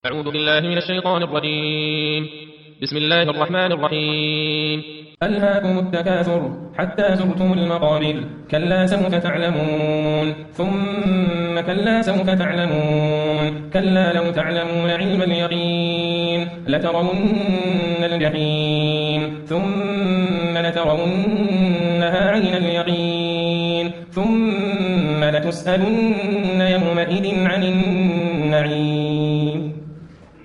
أعوذ بالله من الشيطان الرجيم. بسم الله الرحمن الرحيم. ألهاكم التكاثر حتى زرتم المقابر كلا سوف تعلمون ثم كلا سوف تعلمون كلا لو تعلمون علم اليقين لترون الجحيم ثم لترونها عين اليقين ثم لتسألن يومئذ عن النعيم.